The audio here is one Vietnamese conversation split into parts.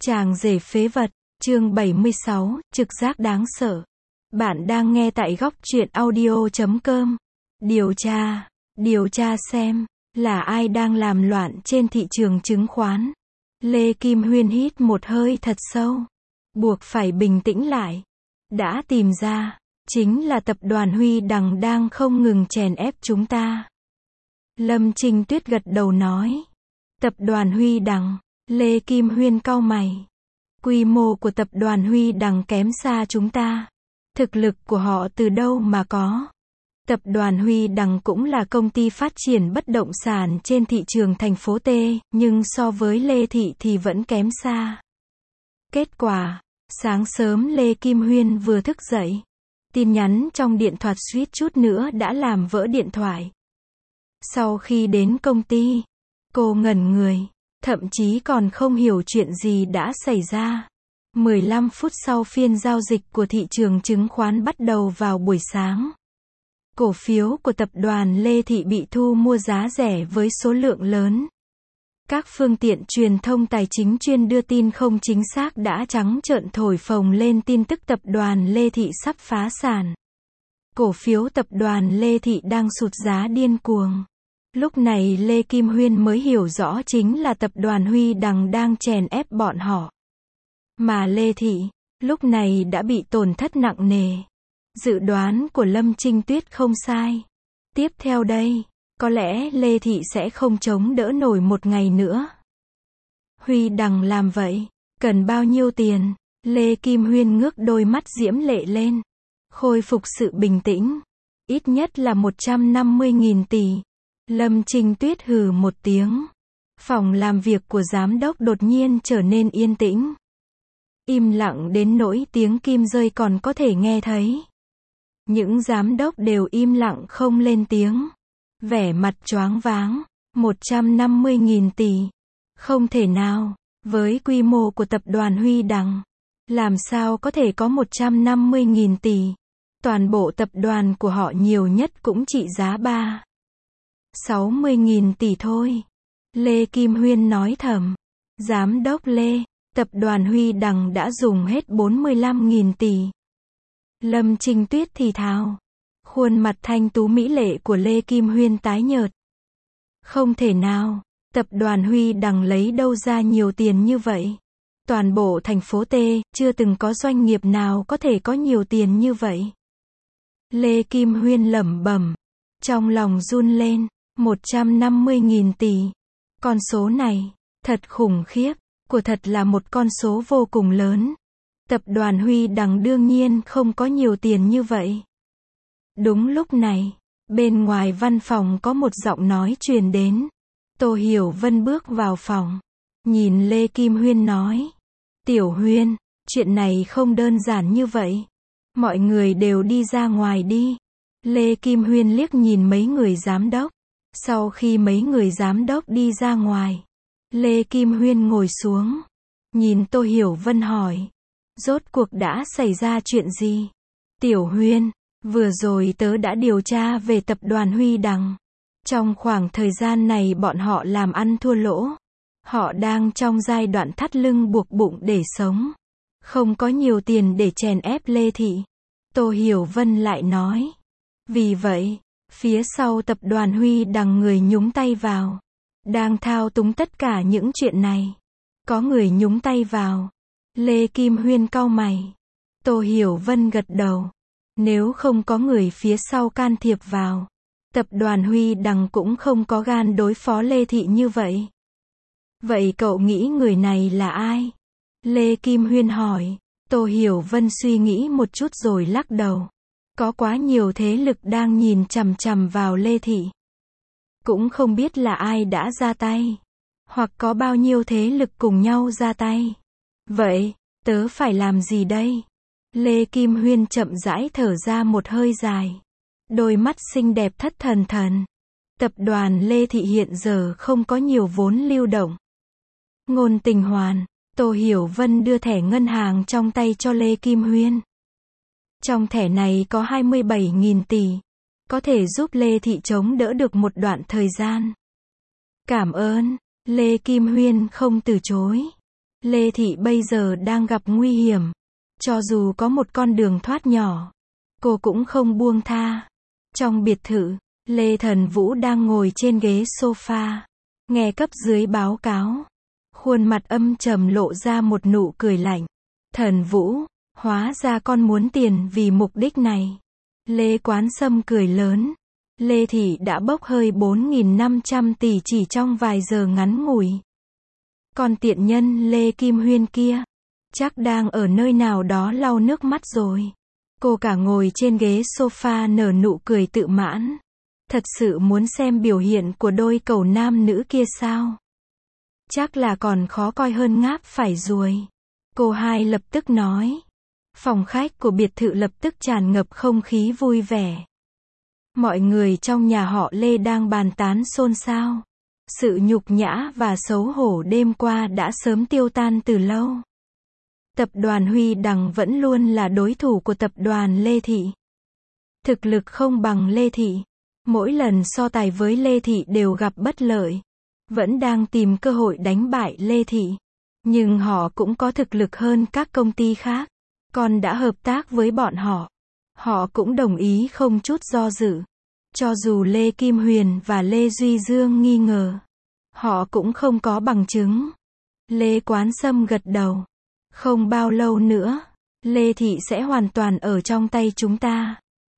Chàng rể phế vật, chương 76, trực giác đáng sợ. Bạn đang nghe tại góc truyện audio.com. Điều tra xem, là ai đang làm loạn trên thị trường chứng khoán. Lê Kim Huyên hít một hơi thật sâu, buộc phải bình tĩnh lại. Đã tìm ra, chính là tập đoàn Huy Đằng đang không ngừng chèn ép chúng ta. Lâm Trinh Tuyết gật đầu nói. Tập đoàn Huy Đằng, Lê Kim Huyên cau mày. Quy mô của tập đoàn Huy Đằng kém xa chúng ta. Thực lực của họ từ đâu mà có? Tập đoàn Huy Đằng cũng là công ty phát triển bất động sản trên thị trường thành phố T, nhưng so với Lê Thị thì vẫn kém xa. Kết quả, sáng sớm Lê Kim Huyên vừa thức dậy. Tin nhắn trong điện thoại suýt chút nữa đã làm vỡ điện thoại. Sau khi đến công ty, cô ngẩn người, thậm chí còn không hiểu chuyện gì đã xảy ra. 15 phút sau phiên giao dịch của thị trường chứng khoán bắt đầu vào buổi sáng. Cổ phiếu của tập đoàn Lê Thị bị thu mua giá rẻ với số lượng lớn. Các phương tiện truyền thông tài chính chuyên đưa tin không chính xác đã trắng trợn thổi phồng lên tin tức tập đoàn Lê Thị sắp phá sản. Cổ phiếu tập đoàn Lê Thị đang sụt giá điên cuồng. Lúc này Lê Kim Huyên mới hiểu rõ chính là tập đoàn Huy Đằng đang chèn ép bọn họ. Mà Lê Thị, lúc này đã bị tổn thất nặng nề. Dự đoán của Lâm Trinh Tuyết không sai. Tiếp theo đây, có lẽ Lê Thị sẽ không chống đỡ nổi một ngày nữa. Huy Đằng làm vậy, cần bao nhiêu tiền? Lê Kim Huyên ngước đôi mắt diễm lệ lên. Khôi phục sự bình tĩnh. Ít nhất là 150.000 tỷ. Lâm Trinh Tuyết hừ một tiếng. Phòng làm việc của giám đốc đột nhiên trở nên yên tĩnh. Im lặng đến nỗi tiếng kim rơi còn có thể nghe thấy. Những giám đốc đều im lặng không lên tiếng. Vẻ mặt choáng váng. 150.000 tỷ. Không thể nào. Với quy mô của tập đoàn Huy Đằng, làm sao có thể có 150.000 tỷ. Toàn bộ tập đoàn của họ nhiều nhất cũng trị giá 60.000 tỷ thôi. Lê Kim Huyên nói thầm. Giám đốc Lê, tập đoàn Huy Đằng đã dùng hết 45.000 tỷ. Lâm Trinh Tuyết thì thào. Khuôn mặt thanh tú mỹ lệ của Lê Kim Huyên tái nhợt. Không thể nào, tập đoàn Huy Đằng lấy đâu ra nhiều tiền như vậy. Toàn bộ thành phố T, chưa từng có doanh nghiệp nào có thể có nhiều tiền như vậy. Lê Kim Huyên lẩm bẩm, trong lòng run lên. 150.000 tỷ. Con số này, thật khủng khiếp, của thật là một con số vô cùng lớn. Tập đoàn Huy Đằng đương nhiên không có nhiều tiền như vậy. Đúng lúc này, bên ngoài văn phòng có một giọng nói truyền đến. Tô Hiểu Vân bước vào phòng, nhìn Lê Kim Huyên nói. Tiểu Huyên, chuyện này không đơn giản như vậy. Mọi người đều đi ra ngoài đi. Lê Kim Huyên liếc nhìn mấy người giám đốc. Sau khi mấy người giám đốc đi ra ngoài, Lê Kim Huyên ngồi xuống, nhìn Tô Hiểu Vân hỏi. Rốt cuộc đã xảy ra chuyện gì? Tiểu Huyên, vừa rồi tớ đã điều tra về tập đoàn Huy Đằng. Trong khoảng thời gian này bọn họ làm ăn thua lỗ. Họ đang trong giai đoạn thắt lưng buộc bụng để sống. Không có nhiều tiền để chèn ép Lê Thị. Tô Hiểu Vân lại nói. Vì vậy, phía sau tập đoàn Huy Đằng người nhúng tay vào. Đang thao túng tất cả những chuyện này. Có người nhúng tay vào. Lê Kim Huyên cau mày. Tô Hiểu Vân gật đầu. Nếu không có người phía sau can thiệp vào, tập đoàn Huy Đằng cũng không có gan đối phó Lê Thị như vậy. Vậy cậu nghĩ người này là ai? Lê Kim Huyên hỏi. Tô Hiểu Vân suy nghĩ một chút rồi lắc đầu. Có quá nhiều thế lực đang nhìn chằm chằm vào Lê Thị. Cũng không biết là ai đã ra tay. Hoặc có bao nhiêu thế lực cùng nhau ra tay. Vậy, tớ phải làm gì đây? Lê Kim Huyên chậm rãi thở ra một hơi dài. Đôi mắt xinh đẹp thất thần thần. Tập đoàn Lê Thị hiện giờ không có nhiều vốn lưu động. Ngôn Tình Hoàn, Tô Hiểu Vân đưa thẻ ngân hàng trong tay cho Lê Kim Huyên. Trong thẻ này có 27.000 tỷ. Có thể giúp Lê Thị chống đỡ được một đoạn thời gian. Cảm ơn. Lê Kim Huyên không từ chối. Lê Thị bây giờ đang gặp nguy hiểm. Cho dù có một con đường thoát nhỏ, cô cũng không buông tha. Trong biệt thự, Lê Thần Vũ đang ngồi trên ghế sofa, nghe cấp dưới báo cáo. Khuôn mặt âm trầm lộ ra một nụ cười lạnh. Thần Vũ, hóa ra con muốn tiền vì mục đích này. Lê Quán Sâm cười lớn. Lê Thị đã bốc hơi 4.500 tỷ chỉ trong vài giờ ngắn ngủi. Còn tiện nhân Lê Kim Huyên kia, chắc đang ở nơi nào đó lau nước mắt rồi. Cô cả ngồi trên ghế sofa nở nụ cười tự mãn. Thật sự muốn xem biểu hiện của đôi cẩu nam nữ kia sao? Chắc là còn khó coi hơn ngáp phải ruồi. Cô hai lập tức nói. Phòng khách của biệt thự lập tức tràn ngập không khí vui vẻ. Mọi người trong nhà họ Lê đang bàn tán xôn xao. Sự nhục nhã và xấu hổ đêm qua đã sớm tiêu tan từ lâu. Tập đoàn Huy Đằng vẫn luôn là đối thủ của tập đoàn Lê Thị. Thực lực không bằng Lê Thị. Mỗi lần so tài với Lê Thị đều gặp bất lợi. Vẫn đang tìm cơ hội đánh bại Lê Thị. Nhưng họ cũng có thực lực hơn các công ty khác. Còn đã hợp tác với bọn họ. Họ cũng đồng ý không chút do dự. Cho dù Lê Kim Huyền và Lê Duy Dương nghi ngờ, họ cũng không có bằng chứng. Lê Quán Sâm gật đầu. Không bao lâu nữa, Lê Thị sẽ hoàn toàn ở trong tay chúng ta.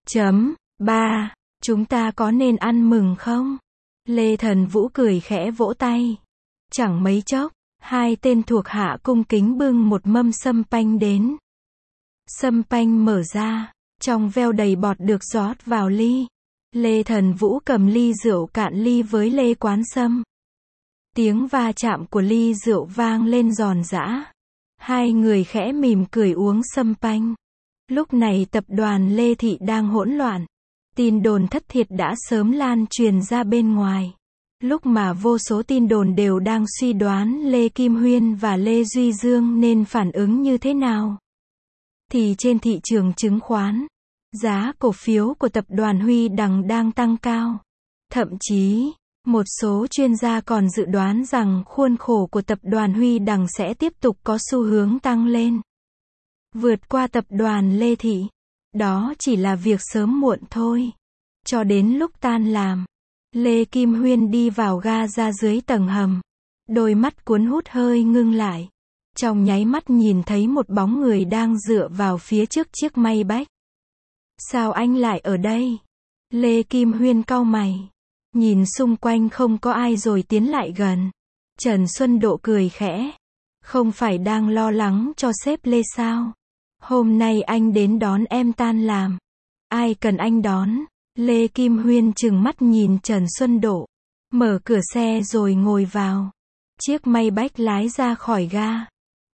3. Chúng ta có nên ăn mừng không? Lê Thần Vũ cười khẽ vỗ tay. Chẳng mấy chốc, hai tên thuộc hạ cung kính bưng một mâm sâm panh đến. Sâm panh mở ra, trong veo đầy bọt được rót vào ly. Lê Thần Vũ cầm ly rượu cạn ly với Lê Quán Sâm. Tiếng va chạm của ly rượu vang lên giòn giã. Hai người khẽ mỉm cười uống sâm panh. Lúc này tập đoàn Lê Thị đang hỗn loạn. Tin đồn thất thiệt đã sớm lan truyền ra bên ngoài. Lúc mà vô số tin đồn đều đang suy đoán Lê Kim Huyên và Lê Duy Dương nên phản ứng như thế nào. Thì trên thị trường chứng khoán, giá cổ phiếu của tập đoàn Huy Đằng đang tăng cao. Thậm chí, một số chuyên gia còn dự đoán rằng khuôn khổ của tập đoàn Huy Đằng sẽ tiếp tục có xu hướng tăng lên. Vượt qua tập đoàn Lê Thị. Đó chỉ là việc sớm muộn thôi. Cho đến lúc tan làm, Lê Kim Huyên đi vào ga ra dưới tầng hầm. Đôi mắt cuốn hút hơi ngưng lại. Trong nháy mắt nhìn thấy một bóng người đang dựa vào phía trước chiếc Maybach. Sao anh lại ở đây? Lê Kim Huyên cau mày. Nhìn xung quanh không có ai rồi tiến lại gần. Trần Xuân Độ cười khẽ. Không phải đang lo lắng cho sếp Lê sao? Hôm nay anh đến đón em tan làm. Ai cần anh đón? Lê Kim Huyên trừng mắt nhìn Trần Xuân Độ. Mở cửa xe rồi ngồi vào. Chiếc Maybach lái ra khỏi ga.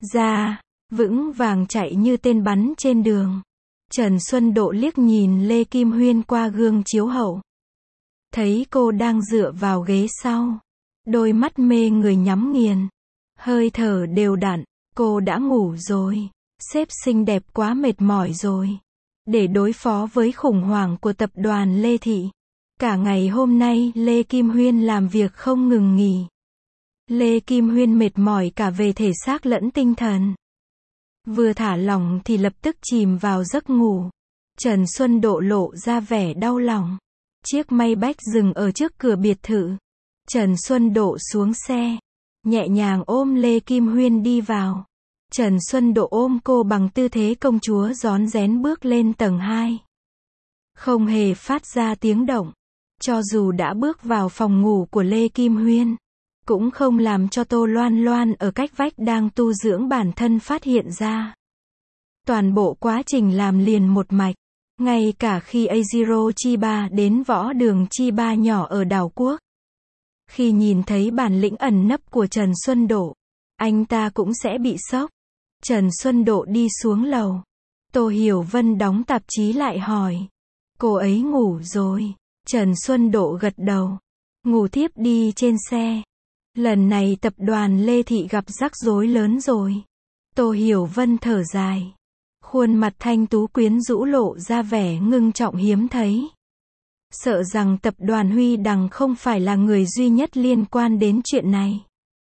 Vững vàng chạy như tên bắn trên đường. Trần Xuân Độ liếc nhìn Lê Kim Huyên qua gương chiếu hậu. Thấy cô đang dựa vào ghế sau. Đôi mắt mê người nhắm nghiền. Hơi thở đều đặn. Cô đã ngủ rồi. Sếp xinh đẹp quá mệt mỏi rồi. Để đối phó với khủng hoảng của tập đoàn Lê Thị. Cả ngày hôm nay Lê Kim Huyên làm việc không ngừng nghỉ. Lê Kim Huyên mệt mỏi cả về thể xác lẫn tinh thần. Vừa thả lỏng thì lập tức chìm vào giấc ngủ. Trần Xuân Độ lộ ra vẻ đau lòng. Chiếc Maybach dừng ở trước cửa biệt thự. Trần Xuân Độ xuống xe. Nhẹ nhàng ôm Lê Kim Huyên đi vào. Trần Xuân Độ ôm cô bằng tư thế công chúa rón rén bước lên tầng 2. Không hề phát ra tiếng động. Cho dù đã bước vào phòng ngủ của Lê Kim Huyên, cũng không làm cho Tô Loan Loan ở cách vách đang tu dưỡng bản thân phát hiện ra. Toàn bộ quá trình làm liền một mạch. Ngay cả khi Ajiro Chiba đến võ đường Chiba nhỏ ở đảo quốc. Khi nhìn thấy bản lĩnh ẩn nấp của Trần Xuân Độ, anh ta cũng sẽ bị sốc. Trần Xuân Độ đi xuống lầu. Tô Hiểu Vân đóng tạp chí lại hỏi. Cô ấy ngủ rồi. Trần Xuân Độ gật đầu. Ngủ tiếp đi trên xe. Lần này tập đoàn Lê Thị gặp rắc rối lớn rồi. Tô Hiểu Vân thở dài. Khuôn mặt thanh tú quyến rũ lộ ra vẻ ngưng trọng hiếm thấy. Sợ rằng tập đoàn Huy Đằng không phải là người duy nhất liên quan đến chuyện này.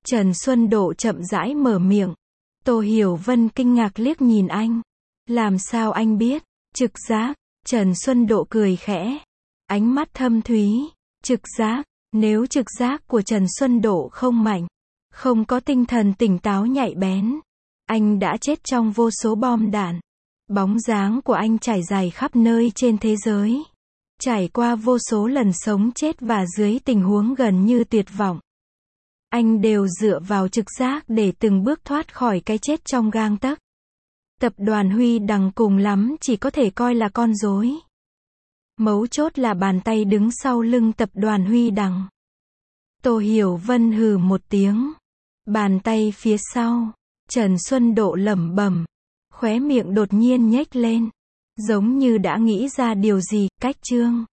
Trần Xuân Độ chậm rãi mở miệng. Tô Hiểu Vân kinh ngạc liếc nhìn anh. Làm sao anh biết? Trực giác. Trần Xuân Độ cười khẽ. Ánh mắt thâm thúy. Trực giác. Nếu trực giác của Trần Xuân Độ không mạnh, không có tinh thần tỉnh táo nhạy bén, anh đã chết trong vô số bom đạn. Bóng dáng của anh trải dài khắp nơi trên thế giới. Trải qua vô số lần sống chết và dưới tình huống gần như tuyệt vọng. Anh đều dựa vào trực giác để từng bước thoát khỏi cái chết trong gang tấc. Tập đoàn Huy Đằng cùng lắm chỉ có thể coi là con rối. Mấu chốt là bàn tay đứng sau lưng tập đoàn Huy Đằng. Tô Hiểu Vân hừ một tiếng. Bàn tay phía sau. Trần Xuân Độ lẩm bẩm. Khóe miệng đột nhiên nhếch lên. Giống như đã nghĩ ra điều gì, cách chương.